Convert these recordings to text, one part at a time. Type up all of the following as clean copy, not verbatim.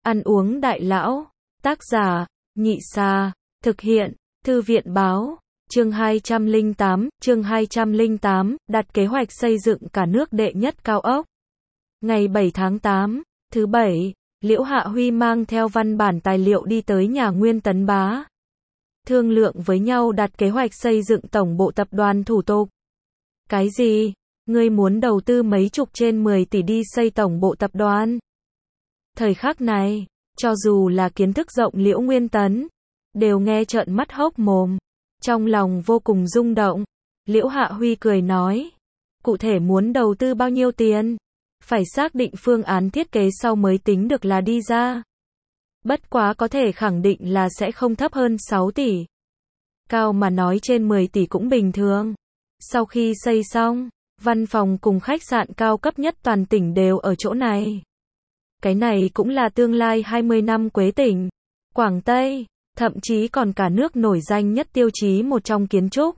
Ăn uống đại lão. Tác giả, Nhị Sa. Thực hiện, Thư viện Báo. Chương 208, đặt kế hoạch xây dựng cả nước đệ nhất cao ốc. Ngày 7 tháng 8, thứ Bảy, Liễu Hạ Huy mang theo văn bản tài liệu đi tới nhà Nguyên Tấn Bá. Thương lượng với nhau đặt kế hoạch xây dựng tổng bộ tập đoàn thủ tục. Cái gì? Ngươi muốn đầu tư mấy chục trên 10 tỷ đi xây tổng bộ tập đoàn? Thời khắc này, cho dù là kiến thức rộng Liễu Nguyên Tấn, đều nghe trợn mắt hốc mồm. Trong lòng vô cùng rung động. Liễu Hạ Huy cười nói. Cụ thể muốn đầu tư bao nhiêu tiền? Phải xác định phương án thiết kế sau mới tính được là đi ra. Bất quá có thể khẳng định là sẽ không thấp hơn 6 tỷ. Cao mà nói trên 10 tỷ cũng bình thường. Sau khi xây xong, văn phòng cùng khách sạn cao cấp nhất toàn tỉnh đều ở chỗ này. Cái này cũng là tương lai 20 năm Quế tỉnh, Quảng Tây, thậm chí còn cả nước nổi danh nhất tiêu chí một trong kiến trúc.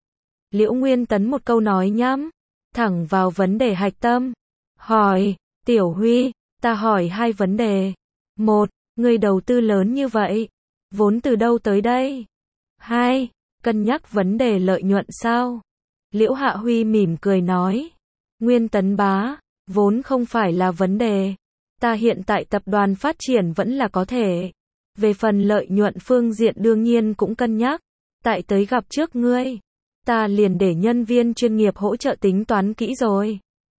Liễu Nguyên Tấn một câu nói nhắm thẳng vào vấn đề hạch tâm. Hỏi, Tiểu Huy, ta hỏi hai vấn đề. Một, người đầu tư lớn như vậy, vốn từ đâu tới đây? Hai, cân nhắc vấn đề lợi nhuận sao? Liễu Hạ Huy mỉm cười nói. Nguyên Tấn Bá, vốn không phải là vấn đề. Ta hiện tại tập đoàn phát triển vẫn là có thể. Về phần lợi nhuận phương diện đương nhiên cũng cân nhắc. Tại tới gặp trước ngươi, ta liền để nhân viên chuyên nghiệp hỗ trợ tính toán kỹ rồi.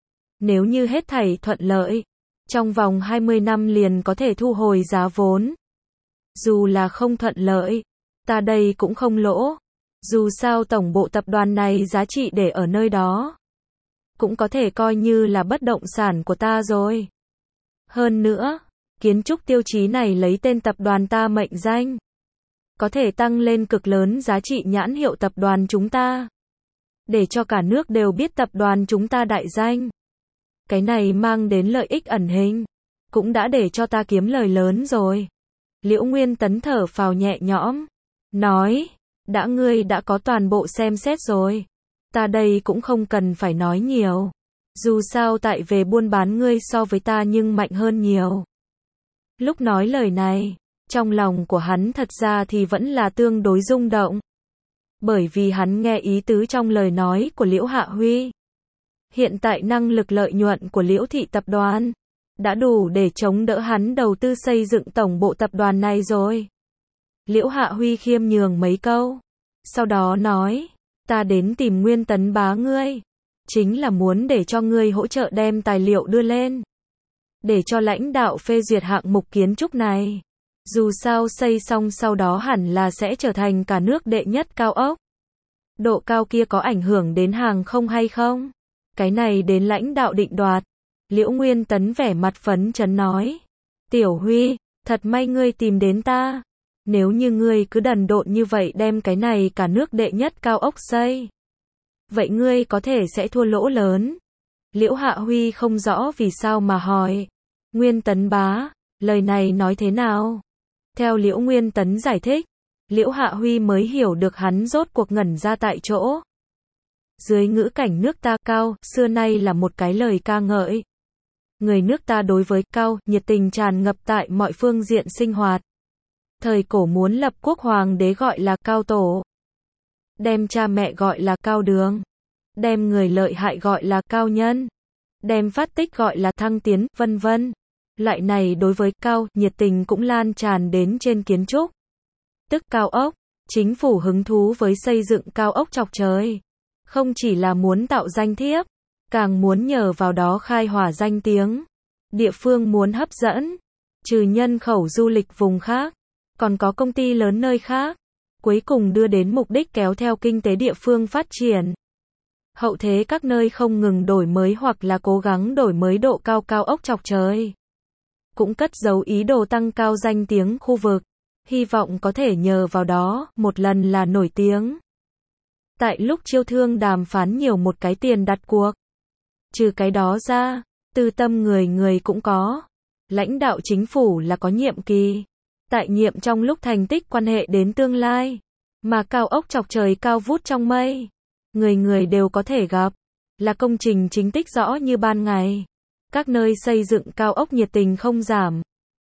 Nếu như hết thảy thuận lợi, trong vòng 20 năm liền có thể thu hồi giá vốn. Dù là không thuận lợi, ta đây cũng không lỗ. Dù sao tổng bộ tập đoàn này giá trị để ở nơi đó, cũng có thể coi như là bất động sản của ta rồi. Hơn nữa, kiến trúc tiêu chí này lấy tên tập đoàn ta mệnh danh, có thể tăng lên cực lớn giá trị nhãn hiệu tập đoàn chúng ta. Để cho cả nước đều biết tập đoàn chúng ta đại danh. Cái này mang đến lợi ích ẩn hình, cũng đã để cho ta kiếm lời lớn rồi. Liễu Nguyên Tấn thở phào nhẹ nhõm, nói, ngươi đã có toàn bộ xem xét rồi. Ta đây cũng không cần phải nói nhiều. Dù sao tại về buôn bán ngươi so với ta nhưng mạnh hơn nhiều. Lúc nói lời này, trong lòng của hắn thật ra thì vẫn là tương đối rung động. Bởi vì hắn nghe ý tứ trong lời nói của Liễu Hạ Huy. Hiện tại năng lực lợi nhuận của Liễu thị tập đoàn đã đủ để chống đỡ hắn đầu tư xây dựng tổng bộ tập đoàn này rồi. Liễu Hạ Huy khiêm nhường mấy câu, sau đó nói, ta đến tìm Nguyên Tấn Bá ngươi, chính là muốn để cho ngươi hỗ trợ đem tài liệu đưa lên, để cho lãnh đạo phê duyệt hạng mục kiến trúc này. Dù sao xây xong sau đó hẳn là sẽ trở thành cả nước đệ nhất cao ốc. Độ cao kia có ảnh hưởng đến hàng không hay không? Cái này đến lãnh đạo định đoạt. Liễu Nguyên Tấn vẻ mặt phấn chấn nói. Tiểu Huy, thật may ngươi tìm đến ta. Nếu như ngươi cứ đần độn như vậy đem cái này cả nước đệ nhất cao ốc xây, vậy ngươi có thể sẽ thua lỗ lớn. Liễu Hạ Huy không rõ vì sao mà hỏi. Nguyên Tấn Bá, lời này nói thế nào? Theo Liễu Nguyên Tấn giải thích, Liễu Hạ Huy mới hiểu được hắn rốt cuộc ngẩn ra tại chỗ. Dưới ngữ cảnh nước ta cao, xưa nay là một cái lời ca ngợi. Người nước ta đối với cao, nhiệt tình tràn ngập tại mọi phương diện sinh hoạt. Thời cổ muốn lập quốc hoàng đế gọi là cao tổ. Đem cha mẹ gọi là cao đường. Đem người lợi hại gọi là cao nhân. Đem phát tích gọi là thăng tiến, vân vân. Loại này đối với cao, nhiệt tình cũng lan tràn đến trên kiến trúc. Tức cao ốc, chính phủ hứng thú với xây dựng cao ốc chọc trời. Không chỉ là muốn tạo danh thiếp, càng muốn nhờ vào đó khai hỏa danh tiếng. Địa phương muốn hấp dẫn, trừ nhân khẩu du lịch vùng khác, còn có công ty lớn nơi khác. Cuối cùng đưa đến mục đích kéo theo kinh tế địa phương phát triển. Hậu thế các nơi không ngừng đổi mới hoặc là cố gắng đổi mới độ cao cao ốc chọc trời. Cũng cất giấu ý đồ tăng cao danh tiếng khu vực. Hy vọng có thể nhờ vào đó, một lần là nổi tiếng. Tại lúc chiêu thương đàm phán nhiều một cái tiền đặt cuộc. Trừ cái đó ra, tư tâm người người cũng có. Lãnh đạo chính phủ là có nhiệm kỳ. Tại nhiệm trong lúc thành tích quan hệ đến tương lai. Mà cao ốc chọc trời cao vút trong mây. Người người đều có thể gặp. Là công trình chính tích rõ như ban ngày. Các nơi xây dựng cao ốc nhiệt tình không giảm.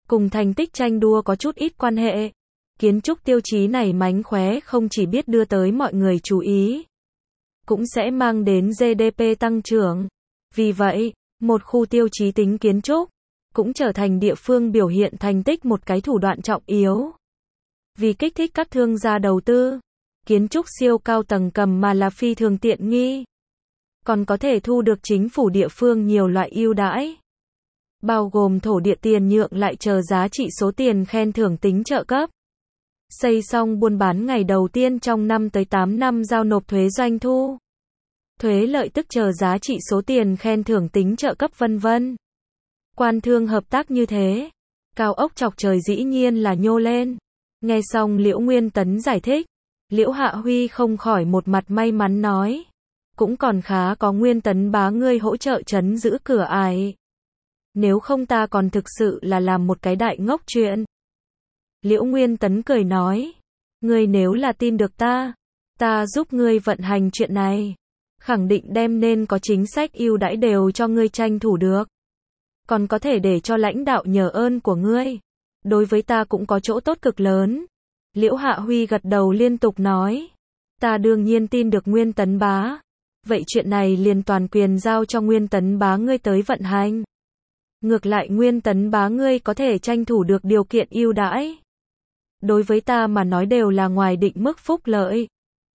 cùng thành tích tranh đua có chút ít quan hệ. Kiến trúc tiêu chí này mánh khóe không chỉ biết đưa tới mọi người chú ý, cũng sẽ mang đến GDP tăng trưởng. Vì vậy, một khu tiêu chí tính kiến trúc cũng trở thành địa phương biểu hiện thành tích một cái thủ đoạn trọng yếu. Vì kích thích các thương gia đầu tư, kiến trúc siêu cao tầng cầm mà là phi thường tiện nghi. Còn có thể thu được chính phủ địa phương nhiều loại ưu đãi, bao gồm thổ địa tiền nhượng lại chờ giá trị số tiền khen thưởng tính trợ cấp. Xây xong buôn bán ngày đầu tiên trong 5 tới 8 năm giao nộp thuế doanh thu, thuế lợi tức chờ giá trị số tiền khen thưởng tính trợ cấp vân vân. Quan thương hợp tác như thế, cao ốc chọc trời dĩ nhiên là nhô lên. Nghe xong Liễu Nguyên Tấn giải thích, Liễu Hạ Huy không khỏi một mặt may mắn nói, cũng còn khá có Nguyên Tấn bá ngươi hỗ trợ trấn giữ cửa ải. Nếu không ta còn thực sự là làm một cái đại ngốc chuyện. Liễu Nguyên Tấn cười nói, ngươi nếu là tin được ta giúp ngươi vận hành chuyện này, khẳng định đem nên có chính sách ưu đãi đều cho ngươi tranh thủ được. Còn có thể để cho lãnh đạo nhờ ơn của ngươi, đối với ta cũng có chỗ tốt cực lớn. Liễu Hạ Huy gật đầu liên tục nói, ta đương nhiên tin được Nguyên Tấn bá. Vậy chuyện này liền toàn quyền giao cho Nguyên Tấn bá ngươi tới vận hành. Ngược lại Nguyên Tấn bá ngươi có thể tranh thủ được điều kiện ưu đãi, đối với ta mà nói đều là ngoài định mức phúc lợi.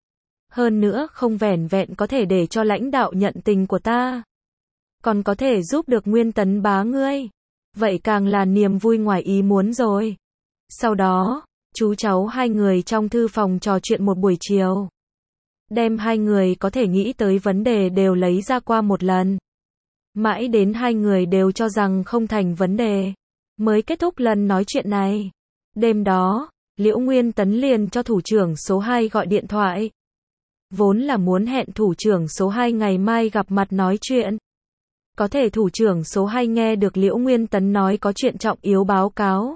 Hơn nữa không vẻn vẹn có thể để cho lãnh đạo nhận tình của ta, còn có thể giúp được Nguyên Tấn bá ngươi. Vậy càng là niềm vui ngoài ý muốn rồi. Sau đó, chú cháu hai người trong thư phòng trò chuyện một buổi chiều, đem hai người có thể nghĩ tới vấn đề đều lấy ra qua một lần. Mãi đến hai người đều cho rằng không thành vấn đề, mới kết thúc lần nói chuyện này. Đêm đó, Liễu Nguyên Tấn liền cho thủ trưởng số 2 gọi điện thoại. Vốn là muốn hẹn thủ trưởng số 2 ngày mai gặp mặt nói chuyện. Có thể thủ trưởng số 2 nghe được Liễu Nguyên Tấn nói có chuyện trọng yếu báo cáo.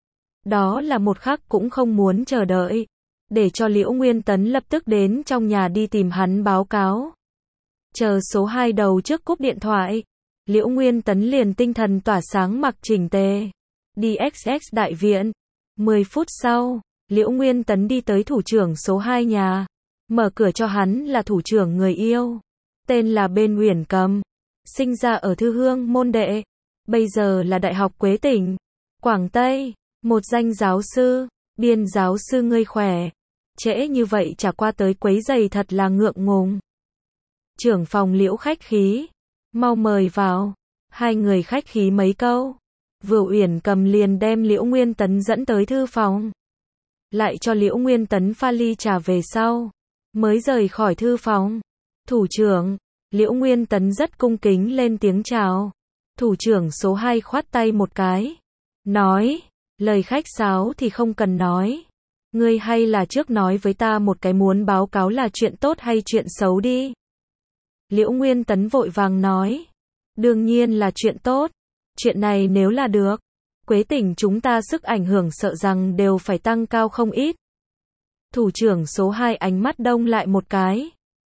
Đó là một khắc cũng không muốn chờ đợi, để cho Liễu Nguyên Tấn lập tức đến trong nhà đi tìm hắn báo cáo. Chờ số 2 đầu trước cúp điện thoại, Liễu Nguyên Tấn liền tinh thần tỏa sáng mặc chỉnh tề, đi XX đại viện. 10 phút sau, Liễu Nguyên Tấn đi tới thủ trưởng số 2 nhà, mở cửa cho hắn là thủ trưởng người yêu, tên là Bên Uyển Cầm, sinh ra ở Thư Hương môn đệ, bây giờ là Đại học Quế Tỉnh, Quảng Tây, một danh giáo sư. Biên giáo sư ngươi khỏe, trễ như vậy chả qua tới quấy giày thật là ngượng ngùng. Trưởng phòng Liễu khách khí, mau mời vào. Hai người khách khí mấy câu, vừa Uyển Cầm liền đem Liễu Nguyên Tấn dẫn tới thư phòng, lại cho Liễu Nguyên Tấn pha ly trà về sau, mới rời khỏi thư phòng. Thủ trưởng, Liễu Nguyên Tấn rất cung kính lên tiếng chào. Thủ trưởng số 2 khoát tay một cái, nói, lời khách sáo thì không cần nói. Ngươi hay là trước nói với ta một cái muốn báo cáo là chuyện tốt hay chuyện xấu đi. Liễu Nguyên Tấn vội vàng nói, đương nhiên là chuyện tốt. Chuyện này nếu là được, Quế Tỉnh chúng ta sức ảnh hưởng sợ rằng đều phải tăng cao không ít. Thủ trưởng số 2 ánh mắt đông lại một cái,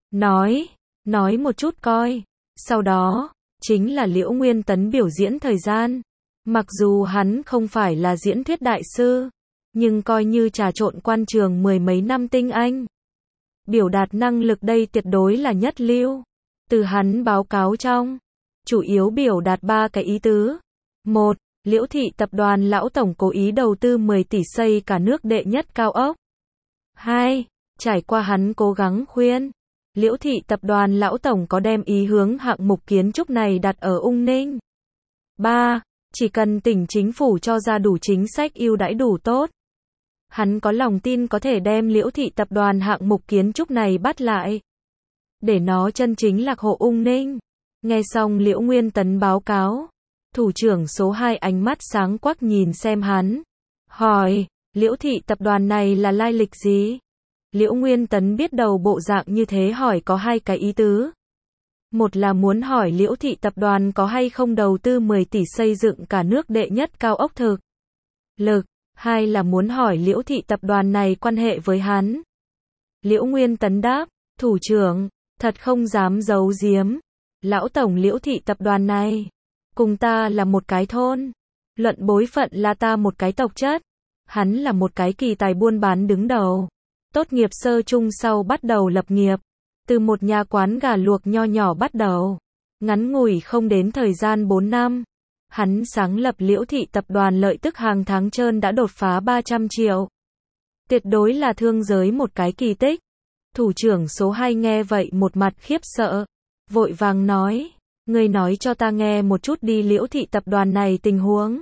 nói một chút coi. Sau đó, chính là Liễu Nguyên Tấn biểu diễn thời gian. Mặc dù hắn không phải là diễn thuyết đại sư, nhưng coi như trà trộn quan trường mười mấy năm tinh anh. Biểu đạt năng lực đây tuyệt đối là nhất lưu. Từ hắn báo cáo trong, chủ yếu biểu đạt 3 cái ý tứ. 1. Liễu thị tập đoàn lão tổng cố ý đầu tư 10 tỷ xây cả nước đệ nhất cao ốc. 2. Trải qua hắn cố gắng khuyên, Liễu thị tập đoàn lão tổng có đem ý hướng hạng mục kiến trúc này đặt ở Ung Ninh. 3. Chỉ cần tỉnh chính phủ cho ra đủ chính sách ưu đãi đủ tốt, hắn có lòng tin có thể đem Liễu thị tập đoàn hạng mục kiến trúc này bắt lại, để nó chân chính lạc hộ Ung Ninh. Nghe xong Liễu Nguyên Tấn báo cáo, thủ trưởng số 2 ánh mắt sáng quắc nhìn xem hắn, hỏi, Liễu thị tập đoàn này là lai lịch gì? Liễu Nguyên Tấn biết đầu bộ dạng như thế hỏi có 2 cái ý tứ. Một là muốn hỏi Liễu thị tập đoàn có hay không đầu tư 10 tỷ xây dựng cả nước đệ nhất cao ốc thực lực. 2 là muốn hỏi Liễu thị tập đoàn này quan hệ với hắn. Liễu Nguyên Tấn đáp, thủ trưởng, thật không dám giấu giếm. Lão tổng Liễu thị tập đoàn này cùng ta là một cái thôn. Luận bối phận là ta một cái tộc chất. Hắn là một cái kỳ tài buôn bán đứng đầu. Tốt nghiệp sơ chung sau bắt đầu lập nghiệp. Từ một nhà quán gà luộc nho nhỏ bắt đầu. Ngắn ngủi không đến thời gian 4 năm. Hắn sáng lập Liễu Thị tập đoàn lợi tức hàng tháng trơn đã đột phá 300 triệu. Tuyệt đối là thương giới một cái kỳ tích. Thủ trưởng số 2 nghe vậy một mặt khiếp sợ. Vội vàng nói, ngươi nói cho ta nghe một chút đi Liễu Thị tập đoàn này tình huống.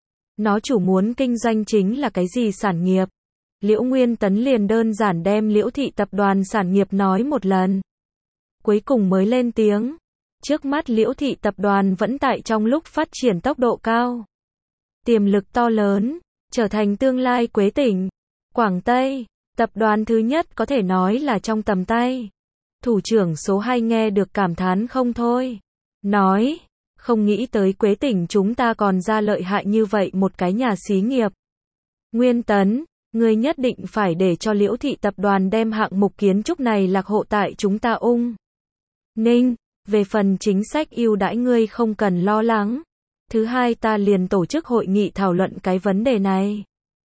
Nó chủ muốn kinh doanh chính là cái gì sản nghiệp? Liễu Nguyên Tấn liền đơn giản đem Liễu Thị tập đoàn sản nghiệp nói một lần. Cuối cùng mới lên tiếng. Trước mắt Liễu Thị tập đoàn vẫn tại trong lúc phát triển tốc độ cao. Tiềm lực to lớn, trở thành tương lai Quế tỉnh, Quảng Tây, tập đoàn thứ nhất có thể nói là trong tầm tay. Thủ trưởng số 2 nghe được cảm thán không thôi. Nói, không nghĩ tới Quế tỉnh chúng ta còn ra lợi hại như vậy một cái nhà xí nghiệp. Nguyên Tấn, ngươi nhất định phải để cho Liễu Thị tập đoàn đem hạng mục kiến trúc này lạc hộ tại chúng ta Ung Ninh. Về phần chính sách ưu đãi ngươi không cần lo lắng. Thứ hai ta liền tổ chức hội nghị thảo luận cái vấn đề này.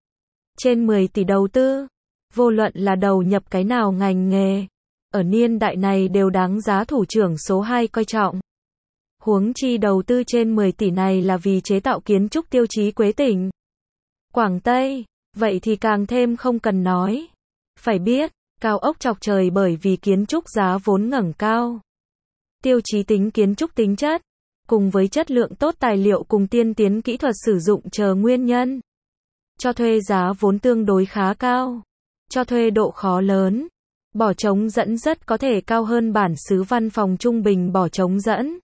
Trên 10 tỷ đầu tư, vô luận là đầu nhập cái nào ngành nghề, ở niên đại này đều đáng giá thủ trưởng số 2 coi trọng. Huống chi đầu tư trên 10 tỷ này là vì chế tạo kiến trúc tiêu chí Quế tỉnh, Quảng Tây, vậy thì càng thêm không cần nói. Phải biết, cao ốc chọc trời bởi vì kiến trúc giá vốn ngẩng cao. Tiêu chí tính kiến trúc tính chất, cùng với chất lượng tốt tài liệu cùng tiên tiến kỹ thuật sử dụng chờ nguyên nhân. Cho thuê giá vốn tương đối khá cao. Cho thuê độ khó lớn. Bỏ trống dẫn rất có thể cao hơn bản xứ văn phòng trung bình bỏ trống dẫn.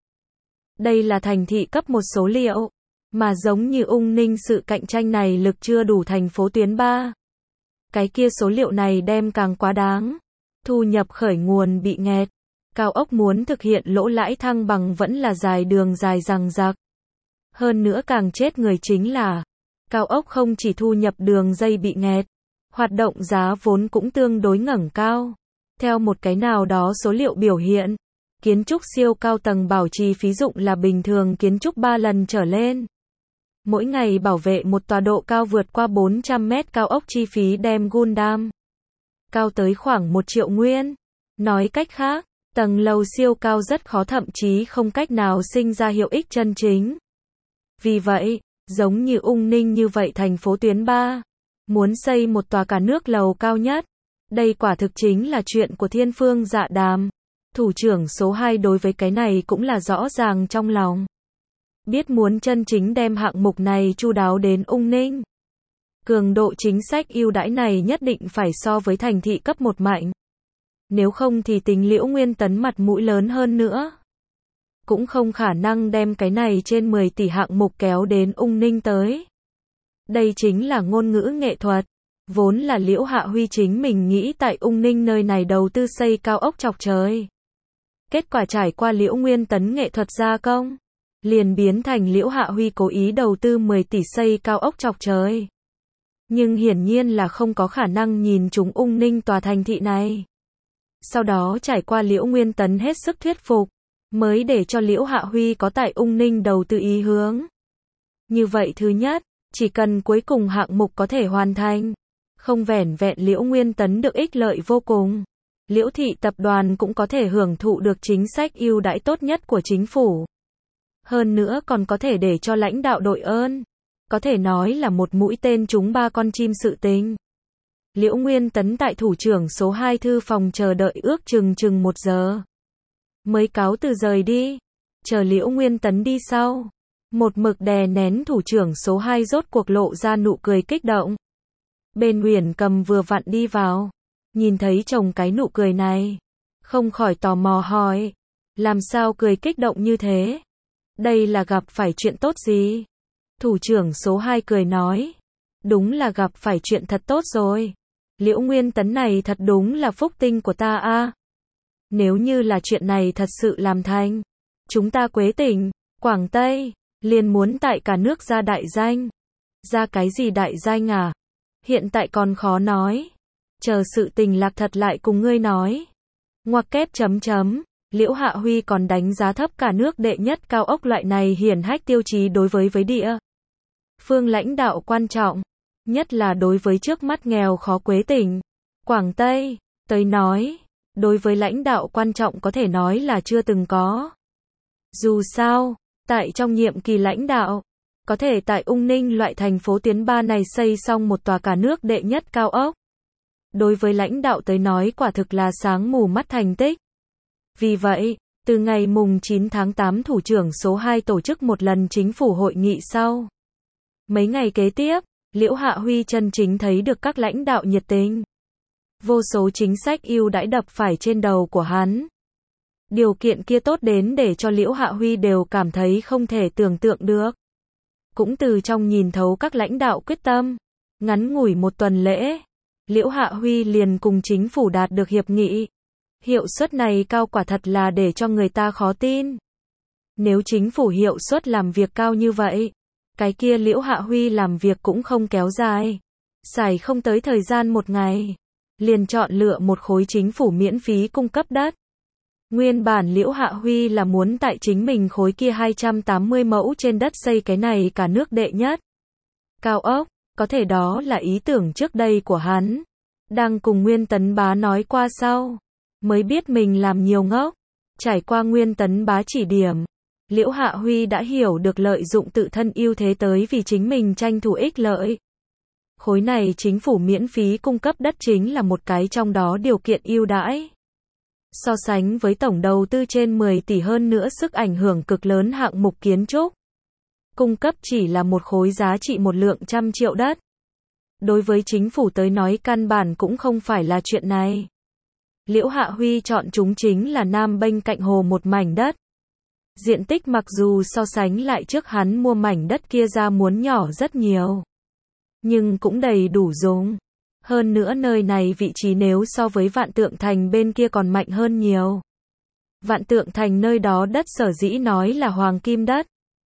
Đây là thành thị cấp một số liệu. Mà giống như Ung Ninh sự cạnh tranh này lực chưa đủ thành phố tuyến 3. Cái kia số liệu này đem càng quá đáng. Thu nhập khởi nguồn bị nghẹt. Cao ốc muốn thực hiện lỗ lãi thăng bằng vẫn là dài đường dài dằng dặc. Hơn nữa càng chết người chính là, cao ốc không chỉ thu nhập đường dây bị nghẹt, hoạt động giá vốn cũng tương đối ngẩng cao. Theo một cái nào đó số liệu biểu hiện, kiến trúc siêu cao tầng bảo trì phí dụng là bình thường kiến trúc 3 lần trở lên. Mỗi ngày bảo vệ một tọa độ cao vượt qua 400 mét cao ốc chi phí đem Gundam cao tới khoảng 1 triệu nguyên. Nói cách khác, tầng lầu siêu cao rất khó thậm chí không cách nào sinh ra hiệu ích chân chính. Vì vậy, giống như Ung Ninh như vậy thành phố tuyến 3, muốn xây một tòa cả nước lầu cao nhất, đây quả thực chính là chuyện của thiên phương dạ đàm. Thủ trưởng số 2 đối với cái này cũng là rõ ràng trong lòng. Biết muốn chân chính đem hạng mục này chu đáo đến Ung Ninh. Cường độ chính sách ưu đãi này nhất định phải so với thành thị cấp 1 mạnh. Nếu không thì tính Liễu Nguyên Tấn mặt mũi lớn hơn nữa, cũng không khả năng đem cái này trên 10 tỷ hạng mục kéo đến Ung Ninh tới. Đây chính là ngôn ngữ nghệ thuật. Vốn là Liễu Hạ Huy chính mình nghĩ tại Ung Ninh nơi này đầu tư xây cao ốc chọc trời. Kết quả trải qua Liễu Nguyên Tấn nghệ thuật gia công, liền biến thành Liễu Hạ Huy cố ý đầu tư 10 tỷ xây cao ốc chọc trời. Nhưng hiển nhiên là không có khả năng nhìn trúng Ung Ninh tòa thành thị này. Sau đó trải qua Liễu Nguyên Tấn hết sức thuyết phục, mới để cho Liễu Hạ Huy có tại Ung Ninh đầu tư ý hướng. Như vậy thứ nhất, chỉ cần cuối cùng hạng mục có thể hoàn thành, không vẻn vẹn Liễu Nguyên Tấn được ích lợi vô cùng, Liễu Thị tập đoàn cũng có thể hưởng thụ được chính sách ưu đãi tốt nhất của chính phủ. Hơn nữa còn có thể để cho lãnh đạo đội ơn, có thể nói là một mũi tên trúng 3 con chim sự tình. Liễu Nguyên Tấn tại thủ trưởng số 2 thư phòng chờ đợi ước chừng 1 giờ. Mới cáo từ rời đi. Chờ Liễu Nguyên Tấn đi sau. Một mực đè nén thủ trưởng số 2 rốt cuộc lộ ra nụ cười kích động. Bên Uyển Cầm vừa vặn đi vào. Nhìn thấy chồng cái nụ cười này. Không khỏi tò mò hỏi. Làm sao cười kích động như thế? Đây là gặp phải chuyện tốt gì? Thủ trưởng số 2 cười nói. Đúng là gặp phải chuyện thật tốt rồi. Liễu Nguyên Tấn này thật đúng là phúc tinh của ta a. Nếu như là chuyện này thật sự làm thành, chúng ta Quế tỉnh, Quảng Tây, liền muốn tại cả nước ra đại danh. Ra cái gì đại danh à? Hiện tại còn khó nói. Chờ sự tình lạc thật lại cùng ngươi nói. Ngoặc kép . Liễu Hạ Huy còn đánh giá thấp cả nước đệ nhất cao ốc loại này hiển hách tiêu chí đối với địa phương lãnh đạo quan trọng, nhất là đối với trước mắt nghèo khó Quế tỉnh, Quảng Tây, tới nói, đối với lãnh đạo quan trọng có thể nói là chưa từng có. Dù sao, tại trong nhiệm kỳ lãnh đạo, có thể tại Ung Ninh loại thành phố tuyến 3 này xây xong một tòa cả nước đệ nhất cao ốc. Đối với lãnh đạo tới nói quả thực là sáng mù mắt thành tích. Vì vậy, từ ngày mùng 9 tháng 8 thủ trưởng số 2 tổ chức một lần chính phủ hội nghị sau. Mấy ngày kế tiếp, Liễu Hạ Huy chân chính thấy được các lãnh đạo nhiệt tình. Vô số chính sách ưu đãi đập phải trên đầu của hắn. Điều kiện kia tốt đến để cho Liễu Hạ Huy đều cảm thấy không thể tưởng tượng được. Cũng từ trong nhìn thấu các lãnh đạo quyết tâm, ngắn ngủi một tuần lễ, Liễu Hạ Huy liền cùng chính phủ đạt được hiệp nghị. Hiệu suất này cao quả thật là để cho người ta khó tin. Nếu chính phủ hiệu suất làm việc cao như vậy, cái kia Liễu Hạ Huy làm việc cũng không kéo dài. Xài không tới thời gian một ngày, liền chọn lựa một khối chính phủ miễn phí cung cấp đất. Nguyên bản Liễu Hạ Huy là muốn tại chính mình khối kia 280 mẫu trên đất xây cái này cả nước đệ nhất cao ốc, có thể đó là ý tưởng trước đây của hắn. Đang cùng Nguyên Tấn Bá nói qua sau, mới biết mình làm nhiều ngốc. Trải qua Nguyên Tấn Bá chỉ điểm, Liễu Hạ Huy đã hiểu được lợi dụng tự thân ưu thế tới vì chính mình tranh thủ ích lợi. Khối này chính phủ miễn phí cung cấp đất chính là một cái trong đó điều kiện ưu đãi. So sánh với tổng đầu tư trên 10 tỷ hơn nữa sức ảnh hưởng cực lớn hạng mục kiến trúc, cung cấp chỉ là một khối giá trị 100 triệu đất. Đối với chính phủ tới nói căn bản cũng không phải là chuyện này. Liễu Hạ Huy chọn chúng chính là Nam bên cạnh hồ một mảnh đất. Diện tích mặc dù so sánh lại trước hắn mua mảnh đất kia ra muốn nhỏ rất nhiều, nhưng cũng đầy đủ dùng. Hơn nữa nơi này vị trí nếu so với Vạn Tượng Thành bên kia còn mạnh hơn nhiều. Vạn Tượng Thành nơi đó đất sở dĩ nói là hoàng kim đất.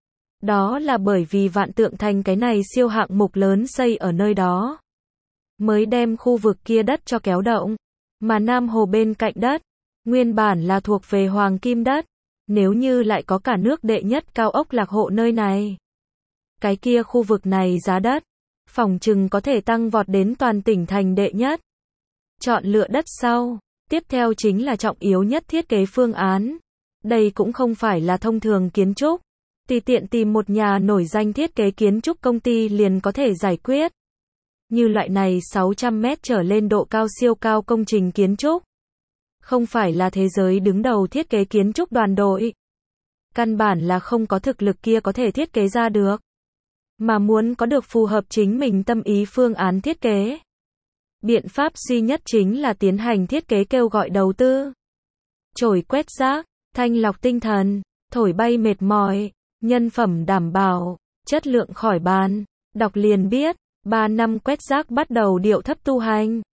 Đó là bởi vì Vạn Tượng Thành cái này siêu hạng mục lớn xây ở nơi đó, mới đem khu vực kia đất cho kéo động. Mà Nam Hồ bên cạnh đất, nguyên bản là thuộc về hoàng kim đất. Nếu như lại có cả nước đệ nhất cao ốc Lạc Hộ nơi này, cái kia khu vực này giá đất phỏng chừng có thể tăng vọt đến toàn tỉnh thành đệ nhất. Chọn lựa đất sau, tiếp theo chính là trọng yếu nhất thiết kế phương án. Đây cũng không phải là thông thường kiến trúc, tùy tiện tìm một nhà nổi danh thiết kế kiến trúc công ty liền có thể giải quyết. Như loại này 600 mét trở lên độ cao siêu cao công trình kiến trúc, không phải là thế giới đứng đầu thiết kế kiến trúc đoàn đội. Căn bản là không có thực lực kia có thể thiết kế ra được. Mà muốn có được phù hợp chính mình tâm ý phương án thiết kế, biện pháp duy nhất chính là tiến hành thiết kế kêu gọi đầu tư. Chổi quét rác, thanh lọc tinh thần, thổi bay mệt mỏi, nhân phẩm đảm bảo, chất lượng khỏi bàn. Đọc liền biết, 3 năm quét rác bắt đầu điệu thấp tu hành.